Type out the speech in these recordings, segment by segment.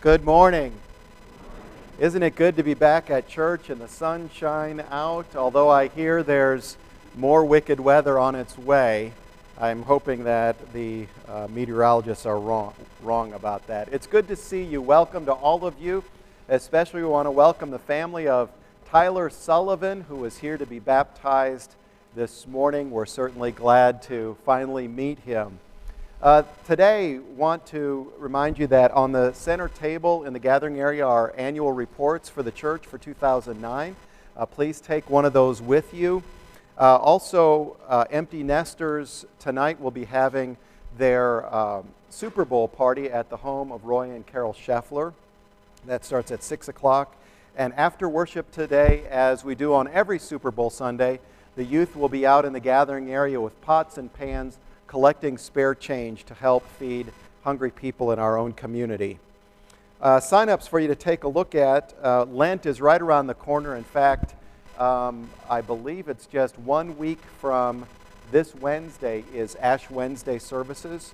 Good morning. Isn't it good to be back at church and the sunshine out? Although I hear there's more wicked weather on its way, I'm hoping that the meteorologists are wrong about that. It's good to see you. Welcome to all of you. Especially we want to welcome the family of Tyler Sullivan, who is here to be baptized this morning. We're certainly glad to finally meet him. Today, want to remind you that on the center table in the gathering area are annual reports for the church for 2009. Please take one of those with you. Also, Empty Nesters tonight will be having their Super Bowl party at the home of Roy and Carol Scheffler. That starts at 6 o'clock. And after worship today, as we do on every Super Bowl Sunday, the youth will be out in the gathering area with pots and pans collecting spare change to help feed hungry people in our own community. Sign-ups for you to take a look at. Lent is right around the corner. In fact, I believe it's just 1 week from this Wednesday is Ash Wednesday services.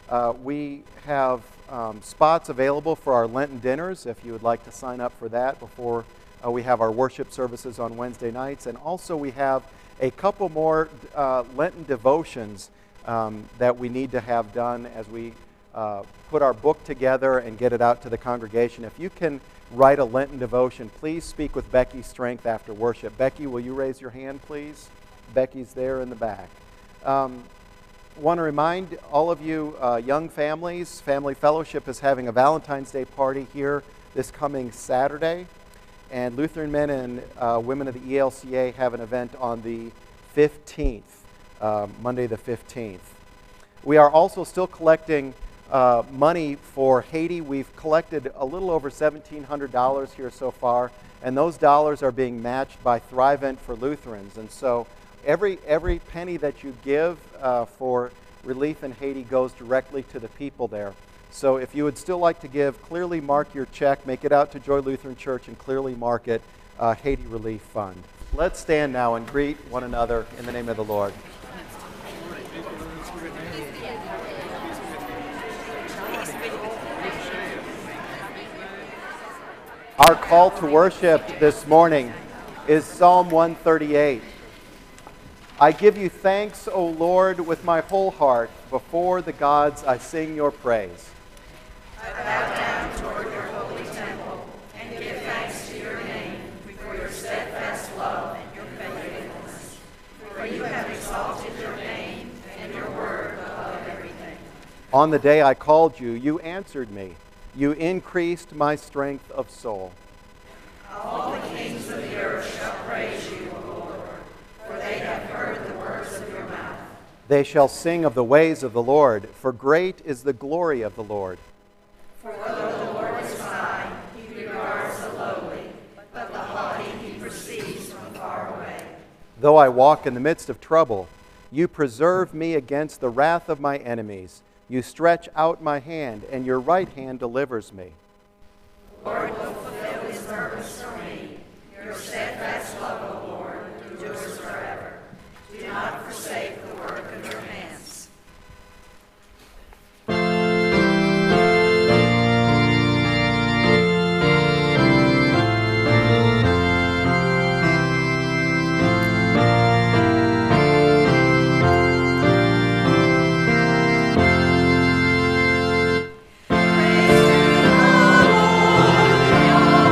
We have spots available for our Lenten dinners if you would like to sign up for that before we have our worship services on Wednesday nights. And also we have a couple more Lenten devotions that we need to have done as we put our book together and get it out to the congregation. If you can write a Lenten devotion, please speak with Becky Strength after worship. Becky, will you raise your hand, please? Becky's there in the back. Want to remind all of you young families, Family Fellowship is having a Valentine's Day party here this coming Saturday. And Lutheran Men and Women of the ELCA have an event on the 15th. Monday the 15th. We are also still collecting money for Haiti. We've collected a little over $1,700 here so far, and those dollars are being matched by Thrivent for Lutherans. And so every penny that you give for relief in Haiti goes directly to the people there. So if you would still like to give, clearly mark your check, make it out to Joy Lutheran Church, and clearly mark it Haiti Relief Fund. Let's stand now and greet one another in the name of the Lord. Our call to worship this morning is Psalm 138. I give you thanks, O Lord, with my whole heart. Before the gods I sing your praise. I bow down toward your holy temple and give thanks to your name for your steadfast love and your faithfulness. For you have exalted your name and your word above everything. On the day I called you, you answered me. You increased my strength of soul. All the kings of the earth shall praise you, O Lord, for they have heard the words of your mouth. They shall sing of the ways of the Lord, for great is the glory of the Lord. For though the Lord is high, he regards the lowly, but the haughty he perceives from far away. Though I walk in the midst of trouble, you preserve me against the wrath of my enemies. You stretch out my hand, and your right hand delivers me. The Lord will fulfill his purpose for me. Your steadfast love, O Lord, endures forever. Do not forsake the work of your hands. Praise to the Lord,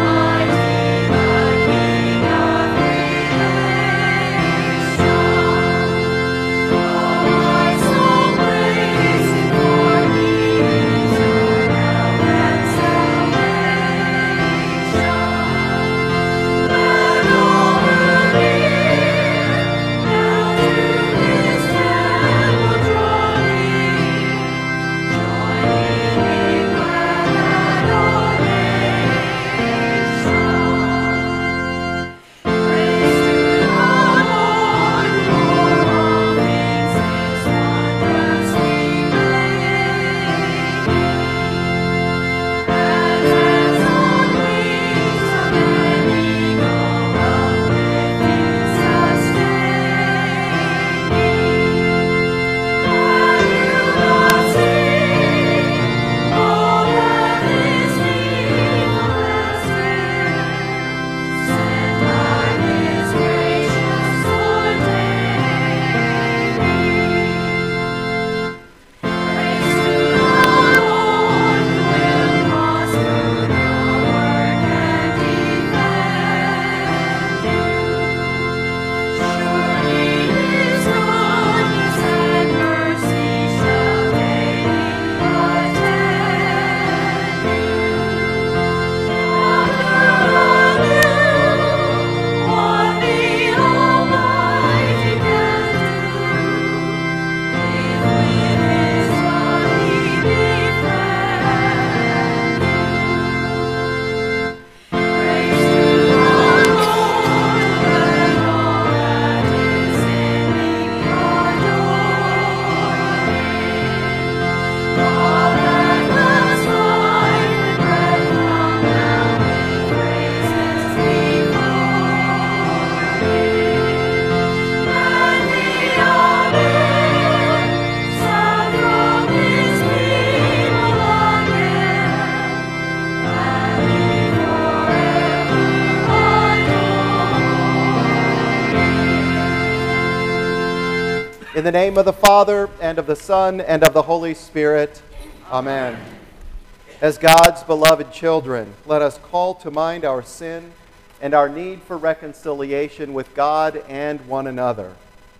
In the name of the Father, and of the Son, and of the Holy Spirit. Amen. As God's beloved children, let us call to mind our sin and our need for reconciliation with God and one another.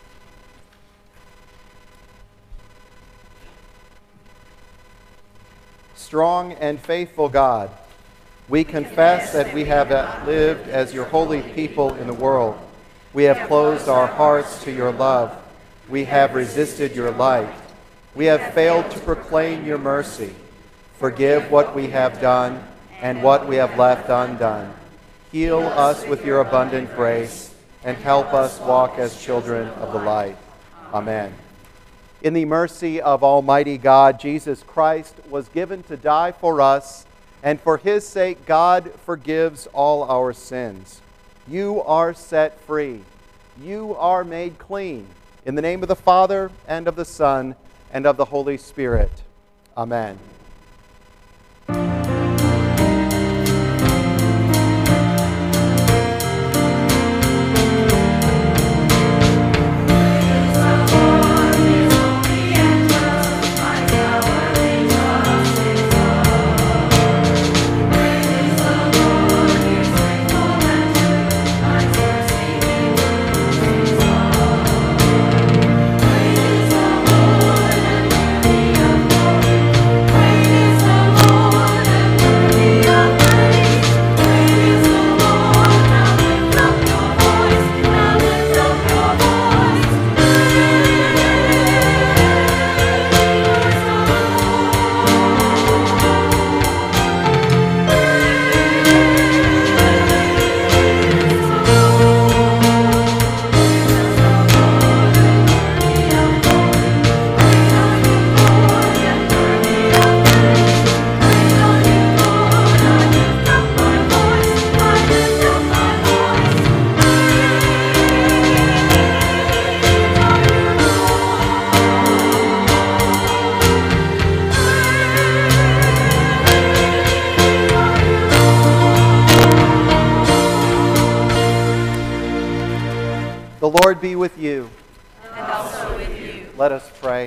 Strong and faithful God, we confess that we have lived as your holy people in the world. We have closed our hearts to your love. We have resisted your light. We have failed to proclaim your mercy. Forgive what we have done and what we have left undone. Heal us with your abundant grace and help us walk as children of the light. Amen. In the mercy of Almighty God, Jesus Christ was given to die for us, and for his sake God forgives all our sins. You are set free. You are made clean. In the name of the Father, and of the Son, and of the Holy Spirit. Amen. The Lord be with you. And also with you. Let us pray.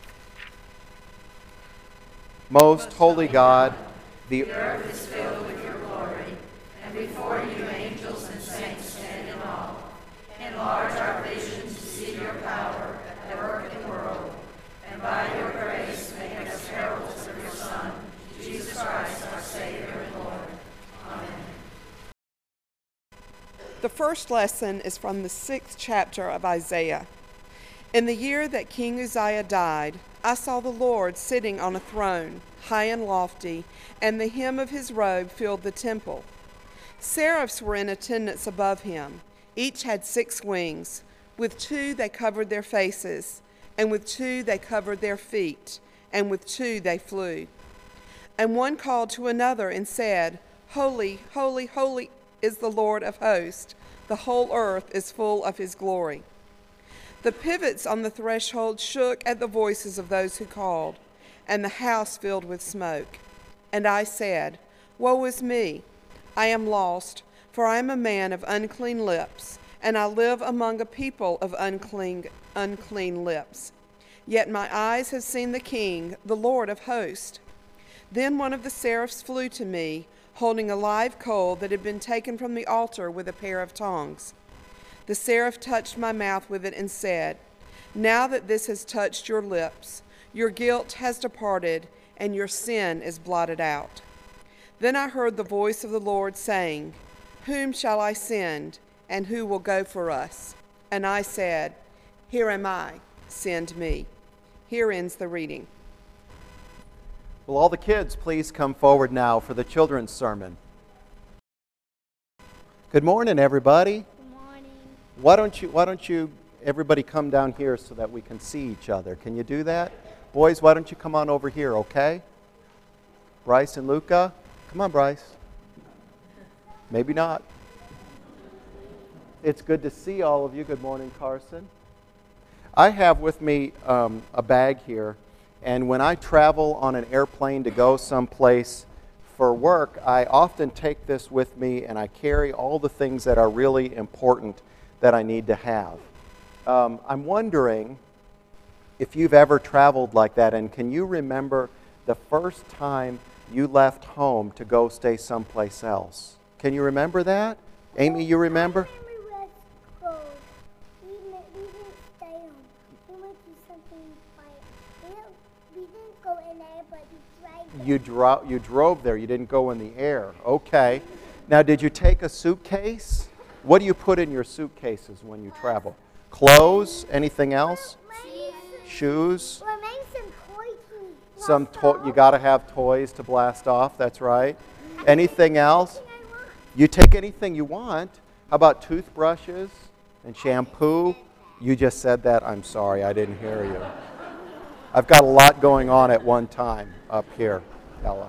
Most holy God, the earth is filled with your glory, and before you angels and saints stand in awe. Enlarge our vision to see your power at work in the world, and by your grace make us heralds of your Son, Jesus Christ, our Savior and Lord. Amen. The first lesson is from the 6th chapter of Isaiah. In the year that King Uzziah died, I saw the Lord sitting on a throne, high and lofty, and the hem of his robe filled the temple. Seraphs were in attendance above him. Each had 6 wings. With 2 they covered their faces, and with 2 they covered their feet, and with 2 they flew. And one called to another and said, Holy, holy, holy is the Lord of hosts. The whole earth is full of his glory. The pivots on the threshold shook at the voices of those who called, and the house filled with smoke. And I said, Woe is me! I am lost, for I am a man of unclean lips, and I live among a people of unclean lips. Yet my eyes have seen the King, the Lord of hosts. Then one of the seraphs flew to me, holding a live coal that had been taken from the altar with a pair of tongs. The seraph touched my mouth with it and said, Now that this has touched your lips, your guilt has departed, and your sin is blotted out. Then I heard the voice of the Lord saying, Whom shall I send, and who will go for us? And I said, Here am I, send me. Here ends the reading. Will all the kids please come forward now for the children's sermon? Good morning, everybody. Good morning. Why don't you everybody come down here so that we can see each other? Can you do that? Boys, why don't you come on over here, okay? Bryce and Luca? Come on, Bryce. Maybe not. It's good to see all of you. Good morning, Carson. I have with me a bag here, and when I travel on an airplane to go someplace for work, I often take this with me, and I carry all the things that are really important that I need to have. I'm wondering if you've ever traveled like that, and can you remember the first time you left home to go stay someplace else? Can you remember that? Amy, you remember? I remember West Road. We didn't stay home. We went to something quiet. We didn't go in there, but we tried. You drove there. You didn't go in the air. Okay. Now, did you take a suitcase? What do you put in your suitcases when you travel? Clothes? Anything else? Shoes? Or maybe some toys. You got to have toys to blast off. That's right. Anything else? You take anything you want. How about toothbrushes and shampoo? You just said that. I'm sorry, I didn't hear you. I've got a lot going on at one time up here, Ella.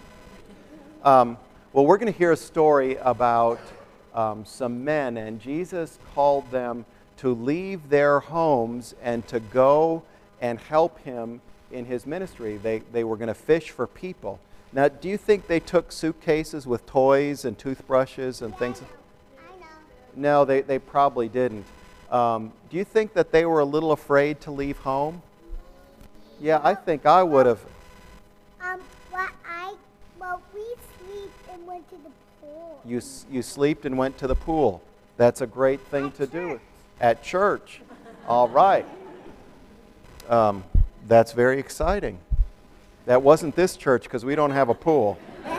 Well, we're going to hear a story about some men, and Jesus called them to leave their homes and to go and help him in his ministry. They were going to fish for people. Now, do you think they took suitcases with toys and toothbrushes and things? I know. No, they probably didn't. Do you think that they were a little afraid to leave home? Yeah, I think I would have. We slept and went to the pool. You slept and went to the pool. That's a great thing to do. At church. All right. That's very exciting. That wasn't this church because we don't have a pool.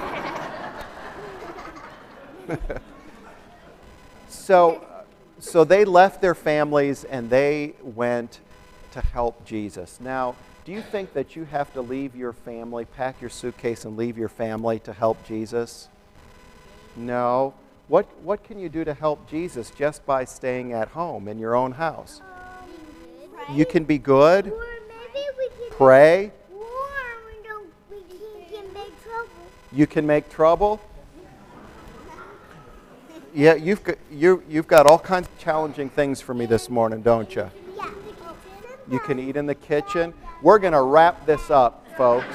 So they left their families and they went to help Jesus. Now, do you think that you have to leave your family, pack your suitcase and leave your family to help Jesus? No. What can you do to help Jesus just by staying at home in your own house? You can be good. Or maybe we can Pray. we can make trouble. You can make trouble. Yeah, you've got all kinds of challenging things for me this morning, don't you? Yeah. You can eat in the kitchen. We're going to wrap this up, folks.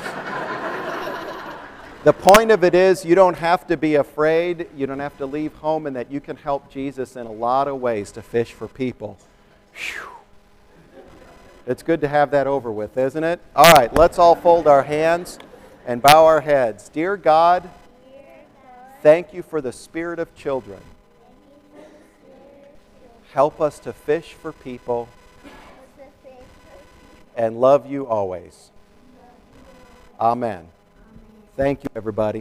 The point of it is you don't have to be afraid. You don't have to leave home, and that you can help Jesus in a lot of ways to fish for people. Whew. It's good to have that over with, isn't it? All right, let's all fold our hands and bow our heads. Dear God, thank you for the spirit of children. Help us to fish for people and love you always. Amen. Thank you, everybody.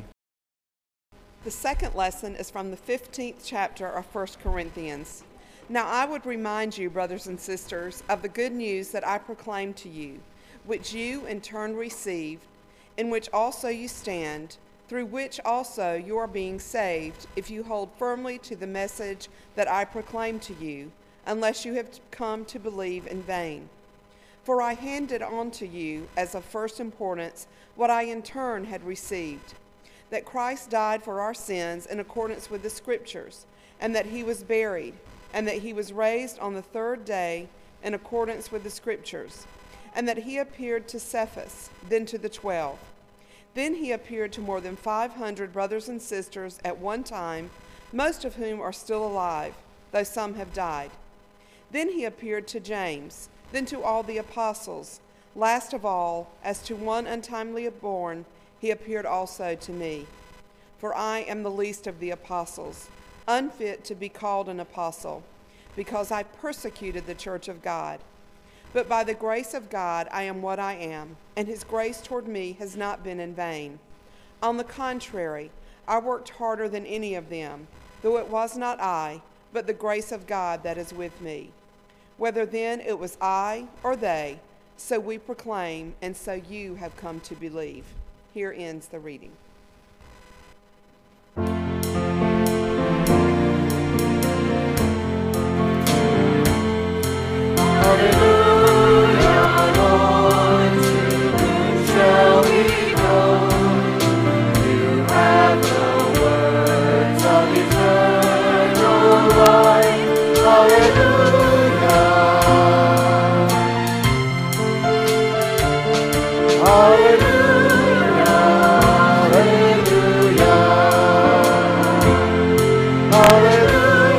The second lesson is from the 15th chapter of 1 Corinthians. Now I would remind you, brothers and sisters, of the good news that I proclaimed to you, which you in turn received, in which also you stand, through which also you are being saved, if you hold firmly to the message that I proclaimed to you, unless you have come to believe in vain. For I handed on to you as of first importance what I in turn had received, that Christ died for our sins in accordance with the Scriptures, and that he was buried, and that he was raised on the third day in accordance with the Scriptures, and that he appeared to Cephas, then to the 12. Then he appeared to more than 500 brothers and sisters at one time, most of whom are still alive, though some have died. Then he appeared to James, then to all the apostles. Last of all, as to one untimely born, he appeared also to me. For I am the least of the apostles, unfit to be called an apostle, because I persecuted the church of God. But by the grace of God I am what I am, and his grace toward me has not been in vain. On the contrary, I worked harder than any of them, though it was not I, but the grace of God that is with me. Whether then it was I or they, so we proclaim, and so you have come to believe. Here ends the reading.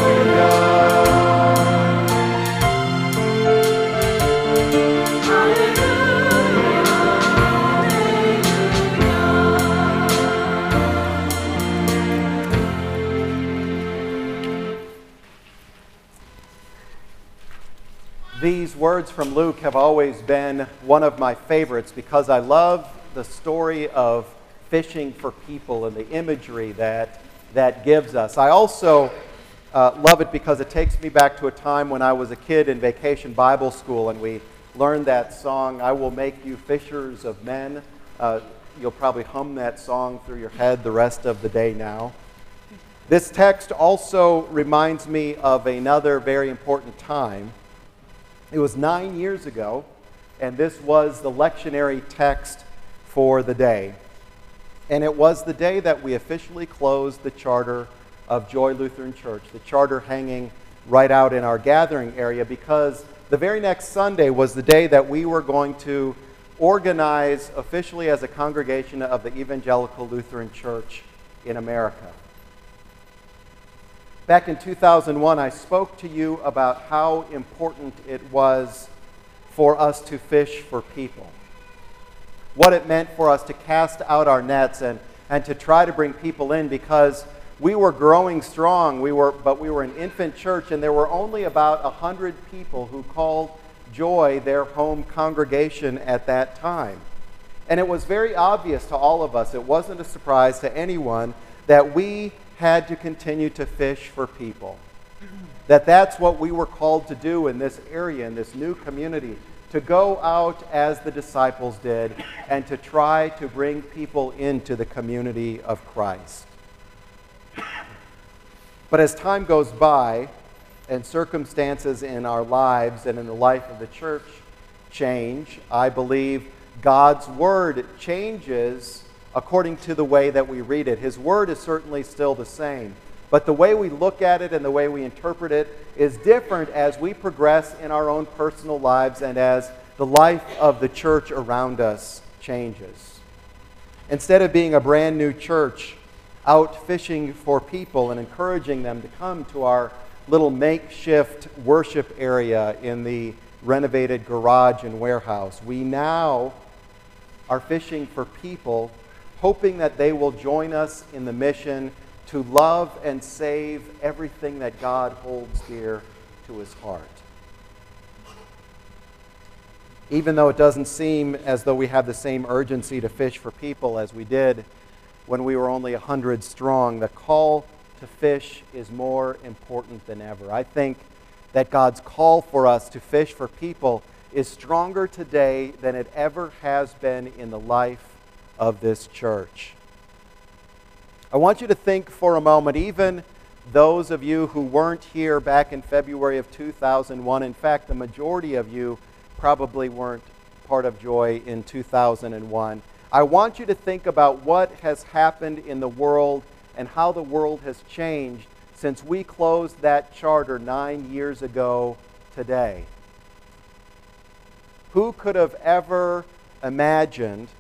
Hallelujah. These words from Luke have always been one of my favorites because I love the story of fishing for people and the imagery that gives us. I also love it because it takes me back to a time when I was a kid in Vacation Bible School and we learned that song, "I will make you fishers of men." You'll probably hum that song through your head the rest of the day now. This text also reminds me of another very important time. It was 9 years ago, and this was the lectionary text for the day. And it was the day that we officially closed the charter of Joy Lutheran Church, the charter hanging right out in our gathering area, because the very next Sunday was the day that we were going to organize officially as a congregation of the Evangelical Lutheran Church in America. Back in 2001, I spoke to you about how important it was for us to fish for people. What it meant for us to cast out our nets and to try to bring people in, because we were growing strong, but we were an infant church, and there were only about 100 people who called Joy their home congregation at that time. And it was very obvious to all of us, it wasn't a surprise to anyone, that we had to continue to fish for people. That's what we were called to do in this area, in this new community, to go out as the disciples did and to try to bring people into the community of Christ. But as time goes by and circumstances in our lives and in the life of the church change, I believe God's Word changes according to the way that we read it. His Word is certainly still the same, but the way we look at it and the way we interpret it is different as we progress in our own personal lives and as the life of the church around us changes. Instead of being a brand new church out fishing for people and encouraging them to come to our little makeshift worship area in the renovated garage and warehouse, we now are fishing for people, hoping that they will join us in the mission to love and save everything that God holds dear to his heart. Even though it doesn't seem as though we have the same urgency to fish for people as we did when we were only 100 strong, the call to fish is more important than ever. I think that God's call for us to fish for people is stronger today than it ever has been in the life of this church. I want you to think for a moment, even those of you who weren't here back in February of 2001, in fact, the majority of you probably weren't part of Joy in 2001. I want you to think about what has happened in the world and how the world has changed since we closed that charter 9 years ago today. Who could have ever imagined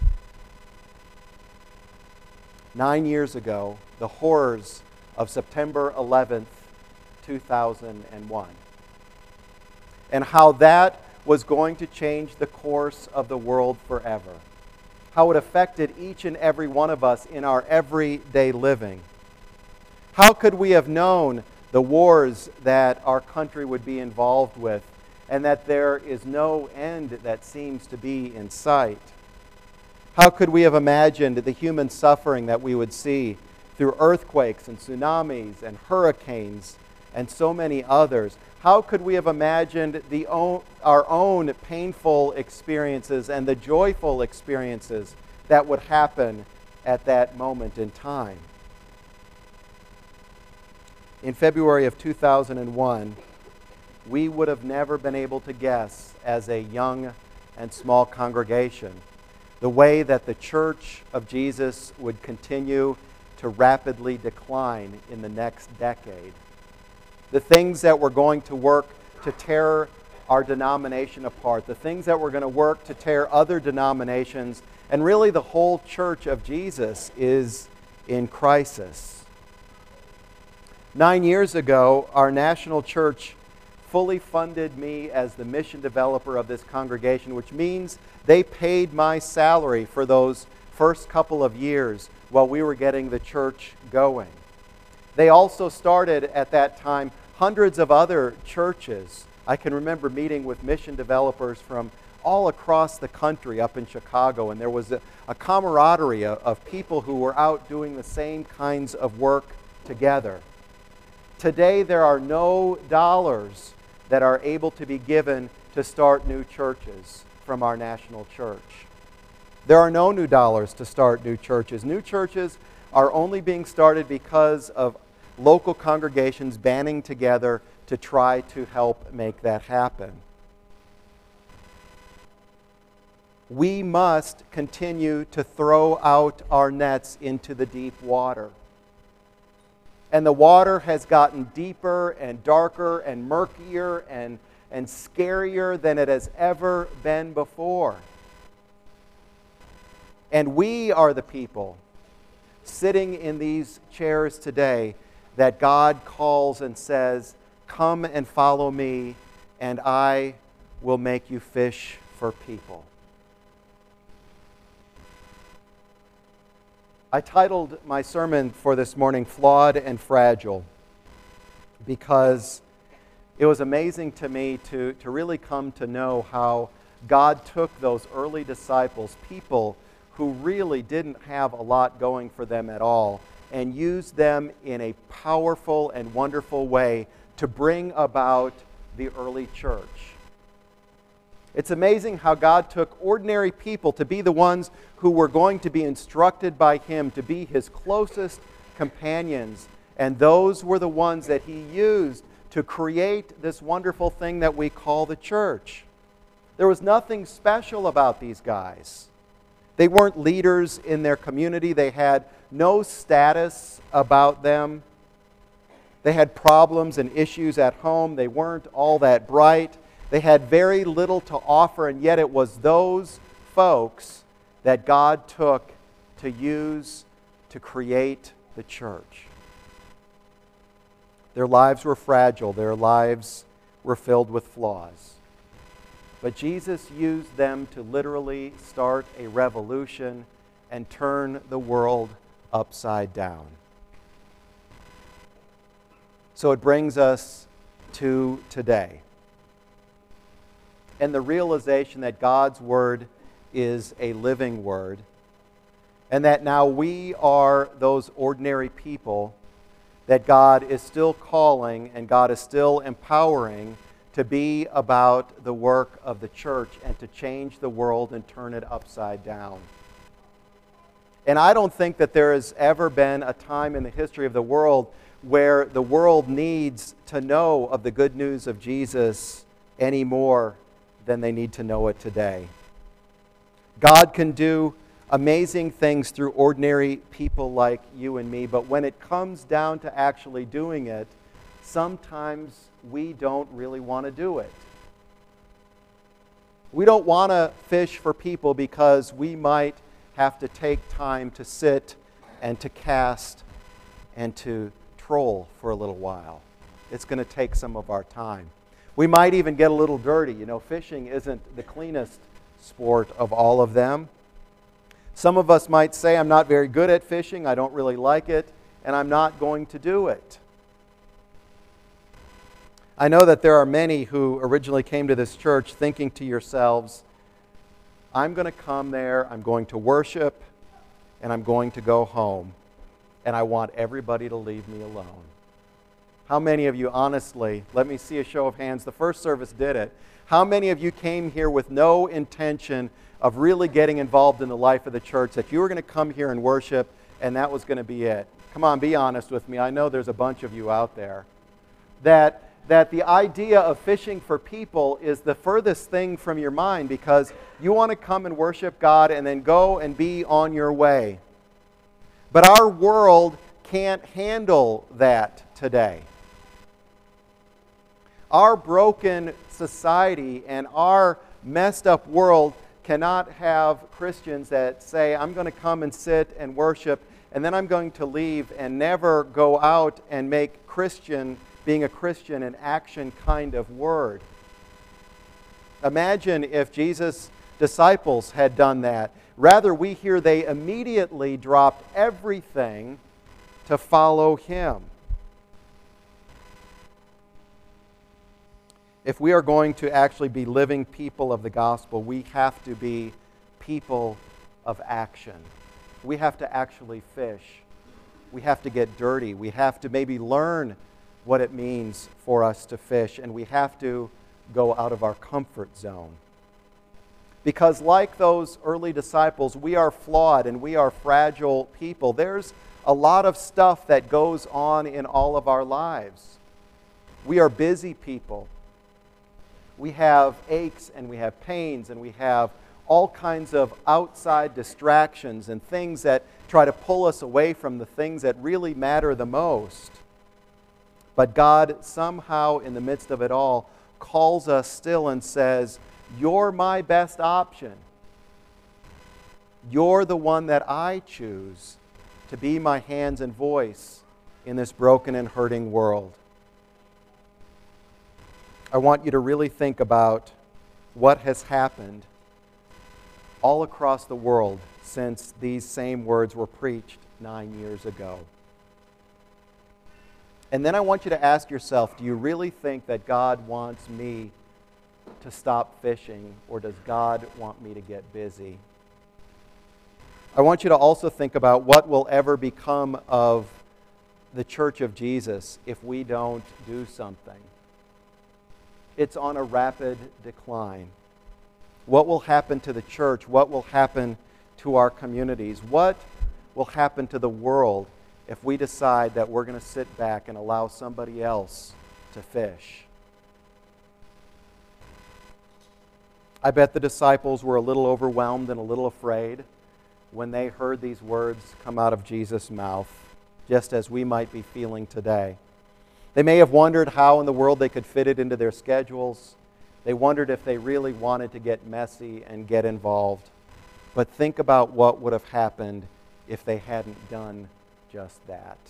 9 years ago the horrors of September 11th, 2001, and how that was going to change the course of the world forever? How it affected each and every one of us in our everyday living. How could we have known the wars that our country would be involved with and that there is no end that seems to be in sight? How could we have imagined the human suffering that we would see through earthquakes and tsunamis and hurricanes and so many others? How could we have imagined our own painful experiences and the joyful experiences that would happen at that moment in time? In February of 2001, we would have never been able to guess, as a young and small congregation, the way that the Church of Jesus would continue to rapidly decline in the next decade. The things that were going to work to tear our denomination apart, the things that were going to work to tear other denominations, and really the whole Church of Jesus is in crisis. 9 years ago, our national church fully funded me as the mission developer of this congregation, which means they paid my salary for those first couple of years while we were getting the church going. They also started at that time hundreds of other churches. I can remember meeting with mission developers from all across the country up in Chicago, and there was a camaraderie of people who were out doing the same kinds of work together. Today, there are no dollars that are able to be given to start new churches from our national church. There are no new dollars to start new churches. New churches are only being started because of local congregations banding together to try to help make that happen. We must continue to throw out our nets into the deep water. And the water has gotten deeper and darker and murkier and scarier than it has ever been before. And we are the people sitting in these chairs today that God calls and says, "Come and follow me, and I will make you fish for people." I titled my sermon for this morning, "Flawed and Fragile," because it was amazing to me to really come to know how God took those early disciples, people who really didn't have a lot going for them at all, and used them in a powerful and wonderful way to bring about the early church. It's amazing how God took ordinary people to be the ones who were going to be instructed by Him, to be His closest companions, and those were the ones that He used to create this wonderful thing that we call the church. There was nothing special about these guys. They weren't leaders in their community. They had no status about them. They had problems and issues at home. They weren't all that bright. They had very little to offer, and yet it was those folks that God took to use to create the church. Their lives were fragile. Their lives were filled with flaws. But Jesus used them to literally start a revolution and turn the world upside down. So it brings us to today, and the realization that God's Word is a living Word, and that now we are those ordinary people that God is still calling and God is still empowering to be about the work of the church and to change the world and turn it upside down. And I don't think that there has ever been a time in the history of the world where the world needs to know of the good news of Jesus any more than they need to know it today. God can do amazing things through ordinary people like you and me, but when it comes down to actually doing it, sometimes we don't really want to do it. We don't want to fish for people because we might have to take time to sit and to cast and to troll for a little while. It's going to take some of our time. We might even get a little dirty. You know, fishing isn't the cleanest sport of all of them. Some of us might say, "I'm not very good at fishing, I don't really like it, and I'm not going to do it." I know that there are many who originally came to this church thinking to yourselves, "I'm going to come there, I'm going to worship, and I'm going to go home, and I want everybody to leave me alone." How many of you, honestly, let me see a show of hands, the first service did it. How many of you came here with no intention of really getting involved in the life of the church, that you were going to come here and worship, and that was going to be it? Come on, be honest with me. I know there's a bunch of you out there. That the idea of fishing for people is the furthest thing from your mind, because you want to come and worship God and then go and be on your way. But our world can't handle that today. Our broken society and our messed up world cannot have Christians that say, "I'm going to come and sit and worship, and then I'm going to leave," and never go out and make being a Christian an action kind of word. Imagine if Jesus' disciples had done that. Rather, we hear they immediately dropped everything to follow Him. If we are going to actually be living people of the gospel, we have to be people of action. We have to actually fish. We have to get dirty. We have to maybe learn what it means for us to fish, and we have to go out of our comfort zone. Because like those early disciples, we are flawed and we are fragile people. There's a lot of stuff that goes on in all of our lives. We are busy people. We have aches and we have pains and we have all kinds of outside distractions and things that try to pull us away from the things that really matter the most. But God somehow, in the midst of it all, calls us still and says, "You're my best option. You're the one that I choose to be my hands and voice in this broken and hurting world." I want you to really think about what has happened all across the world since these same words were preached 9 years ago. And then I want you to ask yourself, do you really think that God wants me to stop fishing, or does God want me to get busy? I want you to also think about what will ever become of the Church of Jesus if we don't do something. It's on a rapid decline. What will happen to the church? What will happen to our communities? What will happen to the world if we decide that we're going to sit back and allow somebody else to fish? I bet the disciples were a little overwhelmed and a little afraid when they heard these words come out of Jesus' mouth, just as we might be feeling today. They may have wondered how in the world they could fit it into their schedules. They wondered if they really wanted to get messy and get involved. But think about what would have happened if they hadn't done just that.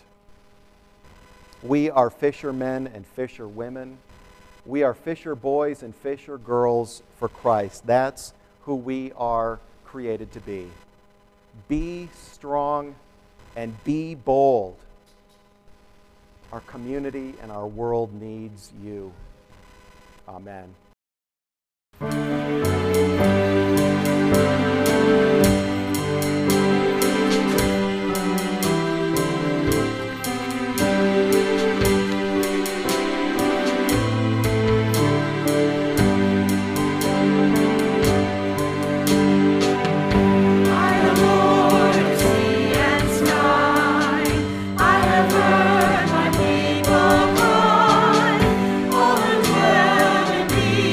We are fishermen and fisherwomen. We are fisher boys and fisher girls for Christ. That's who we are created to be. Be strong and be bold. Our community and our world needs you. Amen. All who dwell in thee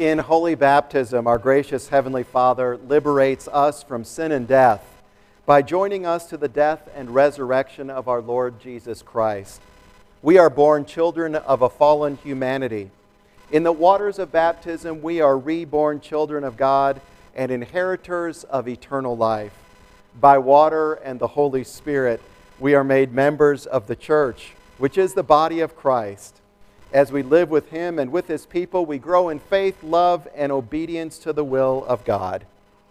In holy baptism, our gracious Heavenly Father liberates us from sin and death by joining us to the death and resurrection of our Lord Jesus Christ. We are born children of a fallen humanity. In the waters of baptism, we are reborn children of God and inheritors of eternal life. By water and the Holy Spirit, we are made members of the church, which is the body of Christ. As we live with Him and with His people, we grow in faith, love, and obedience to the will of God.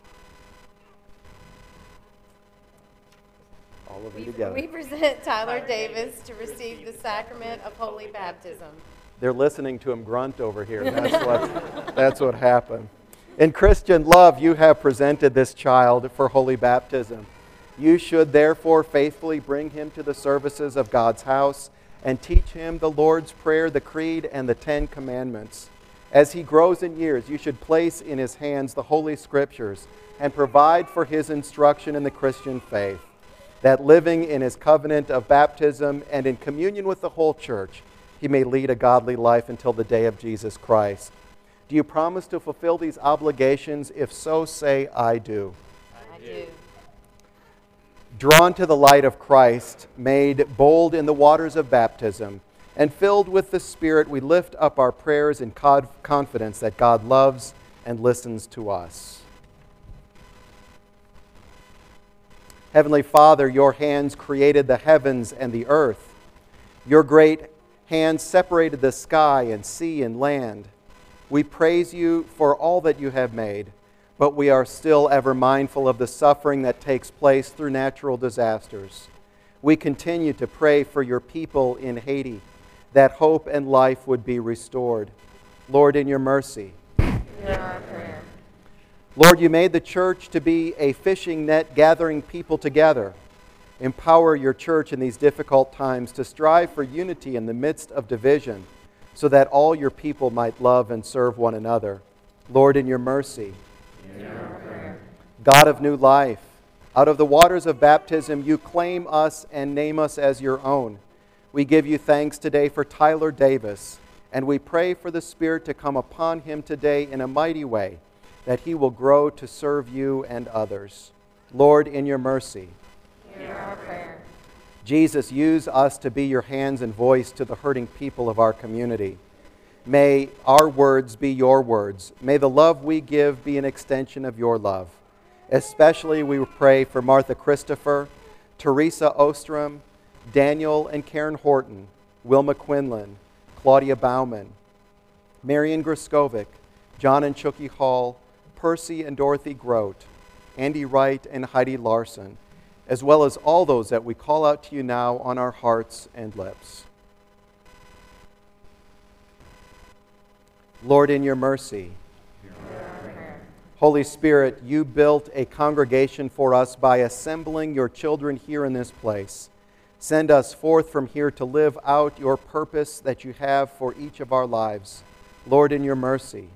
All of you together. We present Tyler Davis to receive the sacrament of holy baptism. They're listening to him grunt over here. That's what happened. In Christian love, you have presented this child for holy baptism. You should therefore faithfully bring him to the services of God's house and teach him the Lord's Prayer, the Creed, and the 10 Commandments. As he grows in years, you should place in his hands the Holy Scriptures and provide for his instruction in the Christian faith, that living in his covenant of baptism and in communion with the whole church, he may lead a godly life until the day of Jesus Christ. Do you promise to fulfill these obligations? If so, say, I do. I do. Drawn to the light of Christ, made bold in the waters of baptism, and filled with the Spirit, we lift up our prayers in confidence that God loves and listens to us. Heavenly Father, your hands created the heavens and the earth. Your great hands separated the sky and sea and land. We praise you for all that you have made, but we are still ever mindful of the suffering that takes place through natural disasters. We continue to pray for your people in Haiti, that hope and life would be restored. Lord, in your mercy. Hear our prayer. Lord, you made the church to be a fishing net gathering people together. Empower your church in these difficult times to strive for unity in the midst of division, so that all your people might love and serve one another. Lord, in your mercy. God of new life, out of the waters of baptism, you claim us and name us as your own. We give you thanks today for Tyler Davis, and we pray for the Spirit to come upon him today in a mighty way, that he will grow to serve you and others. Lord, in your mercy. Hear our prayer. Jesus, use us to be your hands and voice to the hurting people of our community. May our words be your words. May the love we give be an extension of your love. Especially we pray for Martha Christopher, Teresa Ostrom, Daniel and Karen Horton, Wilma Quinlan, Claudia Bauman, Marian Griskovic, John and Chucky Hall, Percy and Dorothy Grote, Andy Wright and Heidi Larson, as well as all those that we call out to you now on our hearts and lips. Lord, in your mercy. Holy Spirit, you built a congregation for us by assembling your children here in this place. Send us forth from here to live out your purpose that you have for each of our lives. Lord, in your mercy.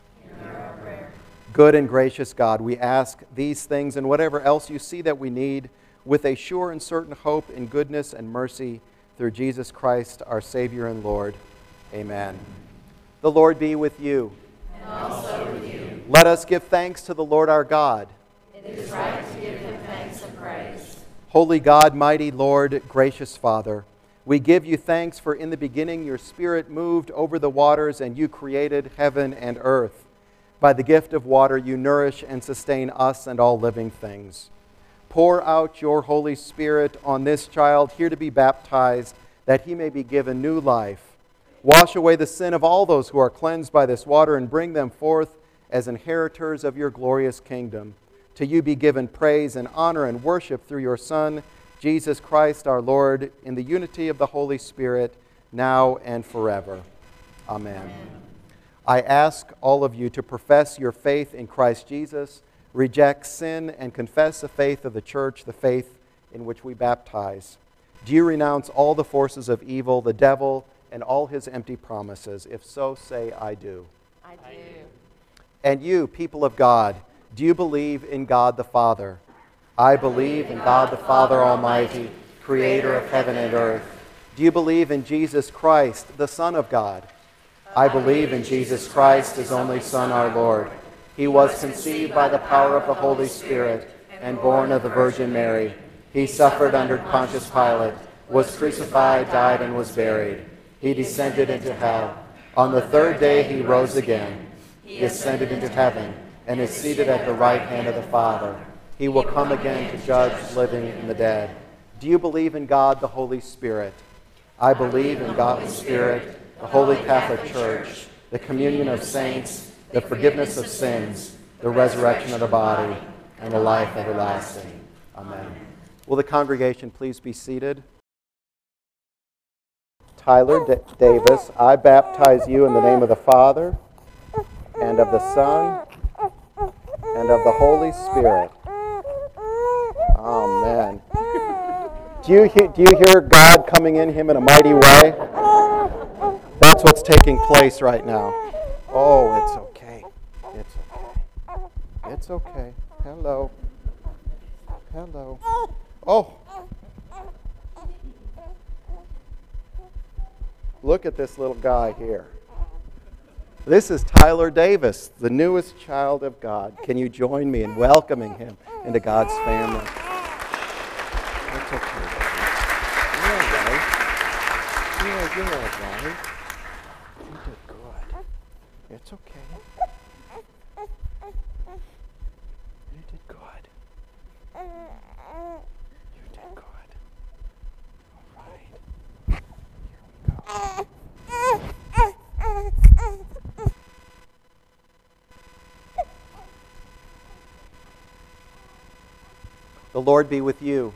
Good and gracious God, we ask these things and whatever else you see that we need with a sure and certain hope in goodness and mercy through Jesus Christ, our Savior and Lord. Amen. The Lord be with you. And also with you. Let us give thanks to the Lord our God. It is right to give him thanks and praise. Holy God, mighty Lord, gracious Father, we give you thanks for in the beginning your Spirit moved over the waters and you created heaven and earth. By the gift of water you nourish and sustain us and all living things. Pour out your Holy Spirit on this child here to be baptized, that he may be given new life. Wash away the sin of all those who are cleansed by this water and bring them forth as inheritors of your glorious kingdom. To you be given praise and honor and worship through your Son, Jesus Christ our Lord, in the unity of the Holy Spirit, now and forever. Amen. I ask all of you to profess your faith in Christ Jesus, reject sin, and confess the faith of the church, the faith in which we baptize. Do you renounce all the forces of evil, the devil, and all his empty promises? If so, say, I do. I do. And you, people of God, do you believe in God the Father? I believe in God the Father Almighty, creator of heaven and earth. Do you believe in Jesus Christ, the Son of God? I believe in Jesus Christ, his only Son, our Lord. He was conceived by the power of the Holy Spirit and born of the Virgin Mary. He suffered under Pontius Pilate, was crucified, died, and was buried. He descended into hell. On the third day he rose again. He ascended into heaven and is seated at the right hand of the Father. He will come again to judge the living and the dead. Do you believe in God, the Holy Spirit? I believe in God the Spirit, the Holy Catholic Church, the communion of saints, the forgiveness of sins, the resurrection of the body, and the life everlasting. Amen. Will the congregation please be seated? Tyler Davis, I baptize you in the name of the Father, and of the Son, and of the Holy Spirit. Amen. Do you hear God coming in him in a mighty way? That's what's taking place right now. Oh, it's okay. It's okay. It's okay. Hello. Hello. Oh. Look at this little guy here. This is Tyler Davis, the newest child of God. Can you join me in welcoming him into God's family? It's okay. You're all right. You're all right. You did good. It's okay. You did good. You did good. All right. Here we go. The Lord be with you.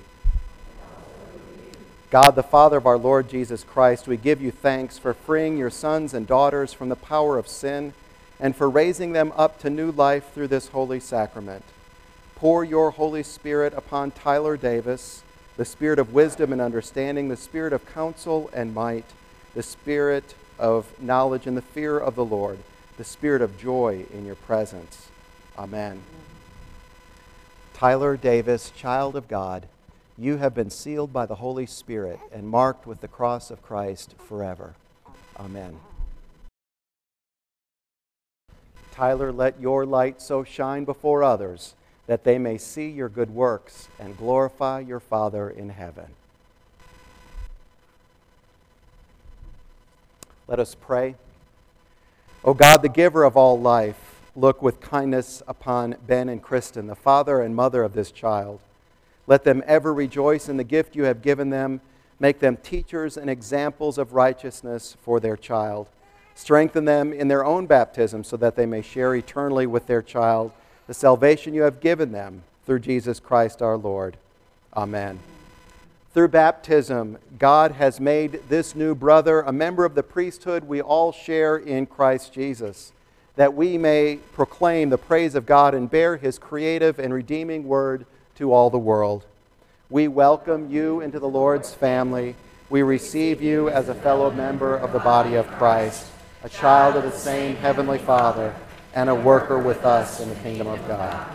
God, the Father of our Lord Jesus Christ, we give you thanks for freeing your sons and daughters from the power of sin and for raising them up to new life through this holy sacrament. Pour your Holy Spirit upon Tyler Davis, the spirit of wisdom and understanding, the spirit of counsel and might, the spirit of knowledge and the fear of the Lord, the spirit of joy in your presence. Amen. Tyler Davis, child of God, you have been sealed by the Holy Spirit and marked with the cross of Christ forever. Amen. Tyler, let your light so shine before others that they may see your good works and glorify your Father in heaven. Let us pray. O God, the giver of all life, look with kindness upon Ben and Kristen, the father and mother of this child. Let them ever rejoice in the gift you have given them. Make them teachers and examples of righteousness for their child. Strengthen them in their own baptism so that they may share eternally with their child the salvation you have given them through Jesus Christ our Lord. Amen. Through baptism, God has made this new brother a member of the priesthood we all share in Christ Jesus, that we may proclaim the praise of God and bear his creative and redeeming word to all the world. We welcome you into the Lord's family. We receive you as a fellow member of the body of Christ, a child of the same heavenly Father, and a worker with us in the kingdom of God.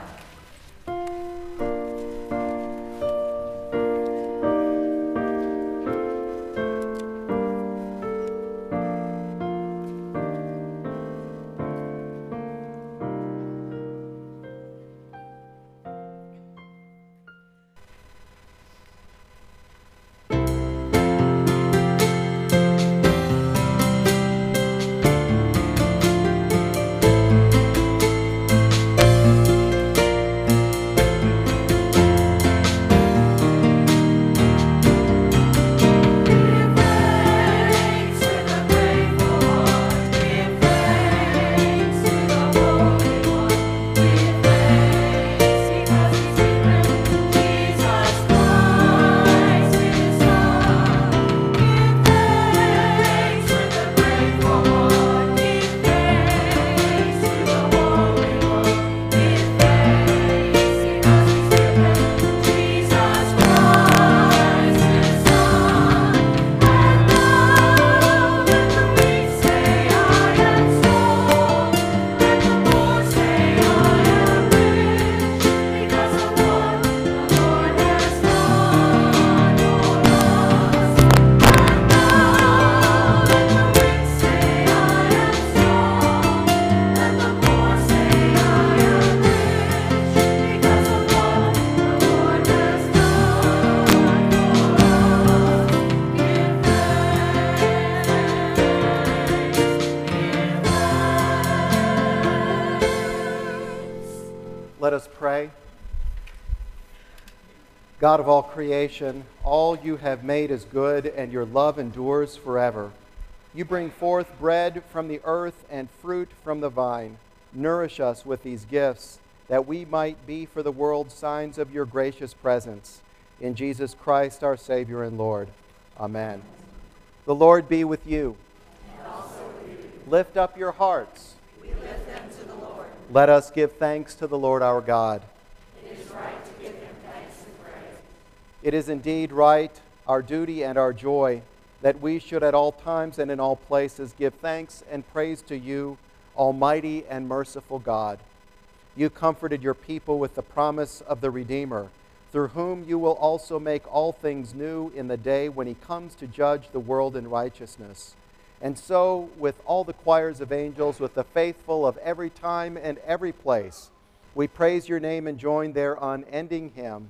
God of all creation, all you have made is good, and your love endures forever. You bring forth bread from the earth and fruit from the vine. Nourish us with these gifts, that we might be for the world signs of your gracious presence. In Jesus Christ, our Savior and Lord. Amen. The Lord be with you. And also with you. Lift up your hearts. We lift them to the Lord. Let us give thanks to the Lord our God. It is right to give him thanks and praise. It is indeed right, our duty and our joy, that we should at all times and in all places give thanks and praise to you, Almighty and merciful God. You comforted your people with the promise of the Redeemer, through whom you will also make all things new in the day when he comes to judge the world in righteousness. And so, with all the choirs of angels, with the faithful of every time and every place, we praise your name and join their unending hymn.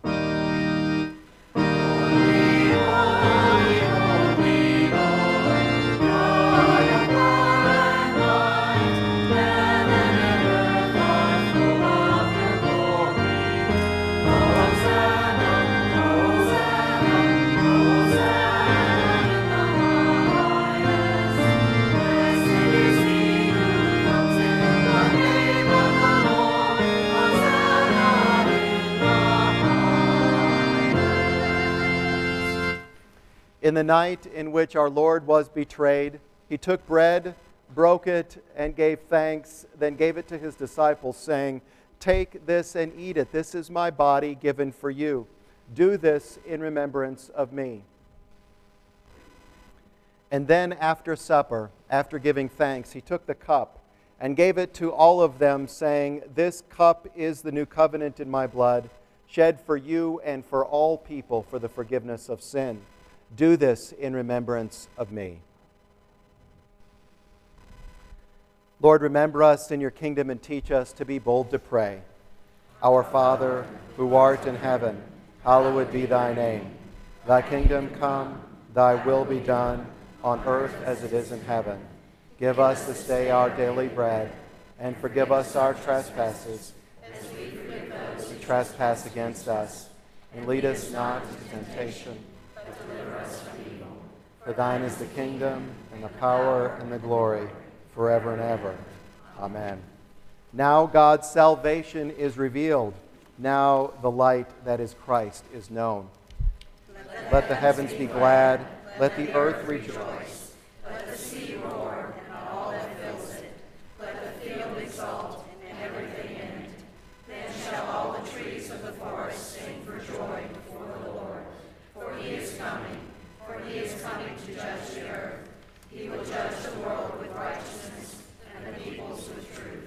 In the night in which our Lord was betrayed, he took bread, broke it, and gave thanks, then gave it to his disciples, saying, "Take this and eat it. This is my body given for you. Do this in remembrance of me." And then after supper, after giving thanks, he took the cup and gave it to all of them, saying, "This cup is the new covenant in my blood, shed for you and for all people for the forgiveness of sin. Do this in remembrance of me." Lord, remember us in your kingdom and teach us to be bold to pray. Our Father, who art in heaven, hallowed be thy name. Thy kingdom come, thy will be done, on earth as it is in heaven. Give us this day our daily bread, and forgive us our trespasses, as we forgive those who trespass against us. And lead us not into temptation, for thine is the kingdom, and the power, and the glory, forever and ever. Amen. Now God's salvation is revealed. Now the light that is Christ is known. Let the heavens be glad. Let the earth rejoice. Let the sea roar, and all that fills it. Let the field exult, and everything in it. Then shall all the trees of the forest sing for joy before the Lord. For he is coming. For he is coming to judge the earth. He will judge the world with righteousness, and the peoples with truth.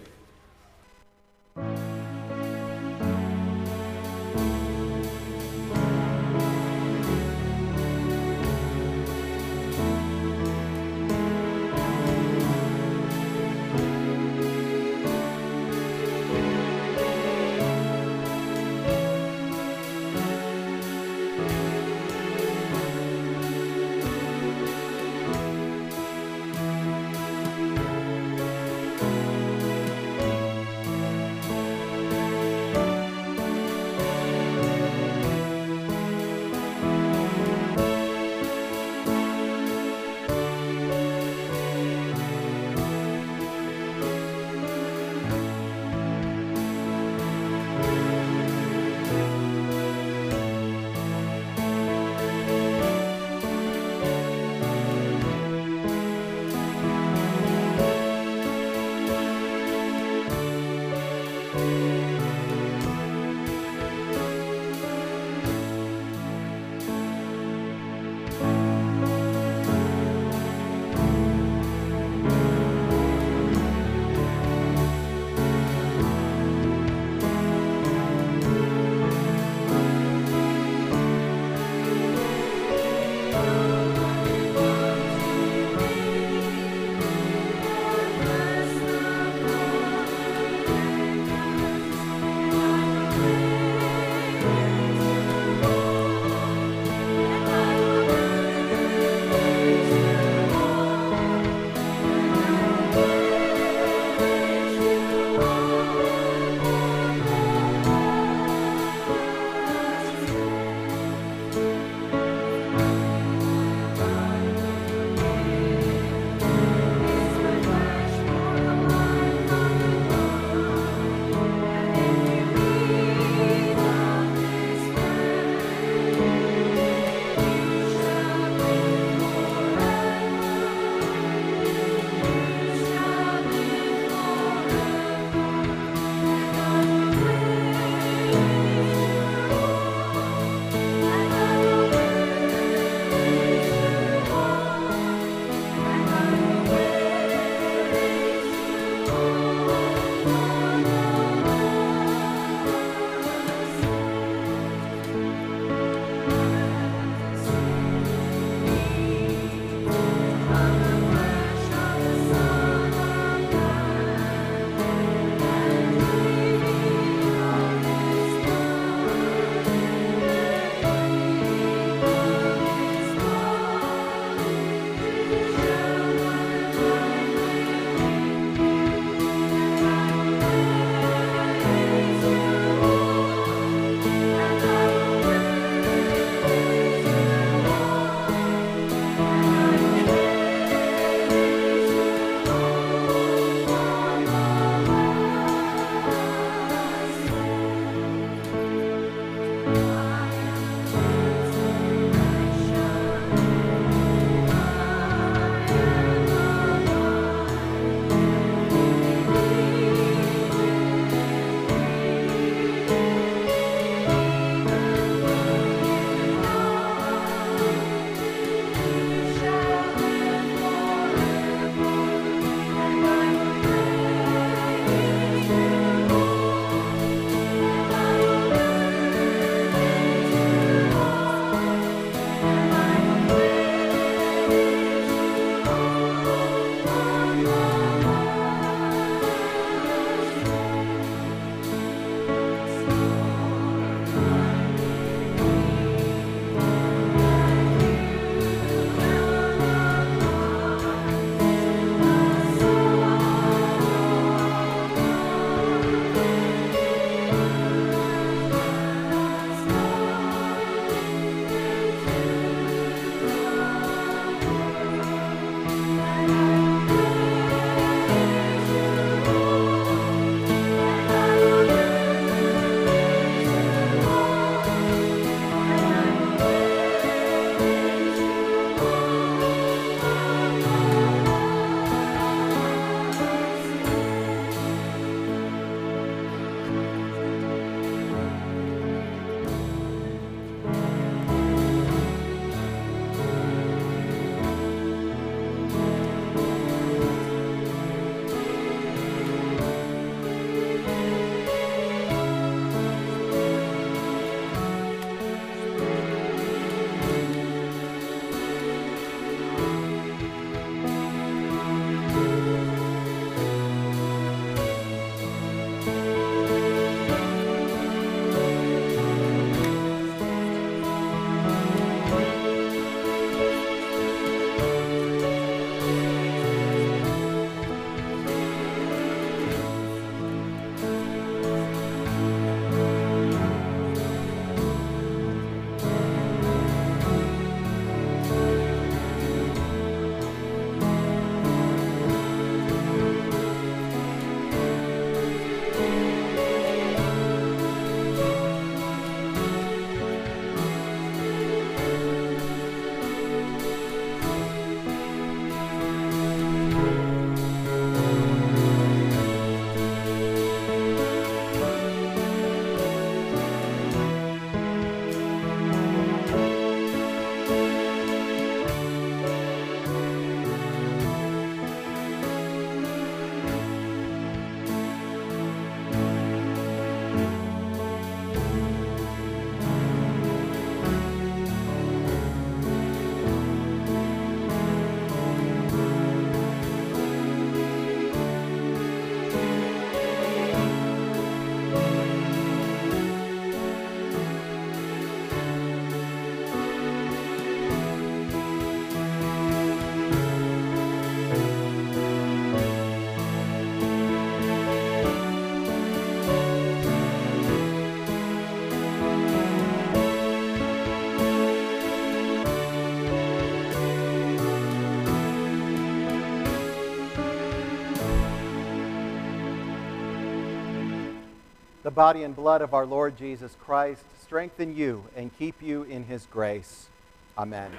body and blood of our Lord Jesus Christ strengthen you and keep you in his grace. Amen.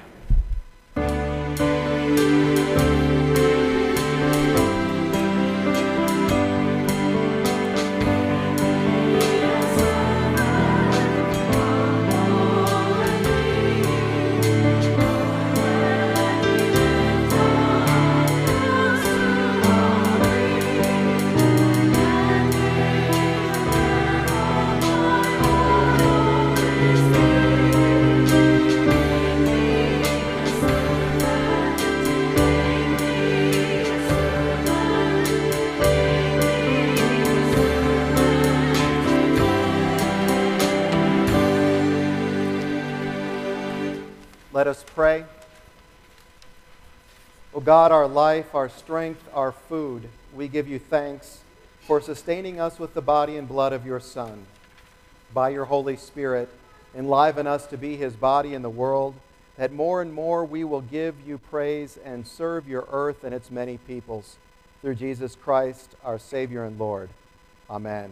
Let us pray. O God, our life, our strength, our food, we give you thanks for sustaining us with the body and blood of your Son. By your Holy Spirit, enliven us to be his body in the world, that more and more we will give you praise and serve your earth and its many peoples. Through Jesus Christ, our Savior and Lord. Amen.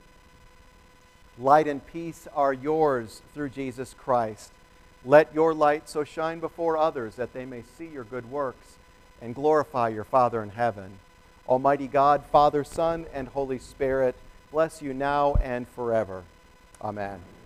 Light and peace are yours through Jesus Christ. Let your light so shine before others that they may see your good works and glorify your Father in heaven. Almighty God, Father, Son, and Holy Spirit, bless you now and forever. Amen.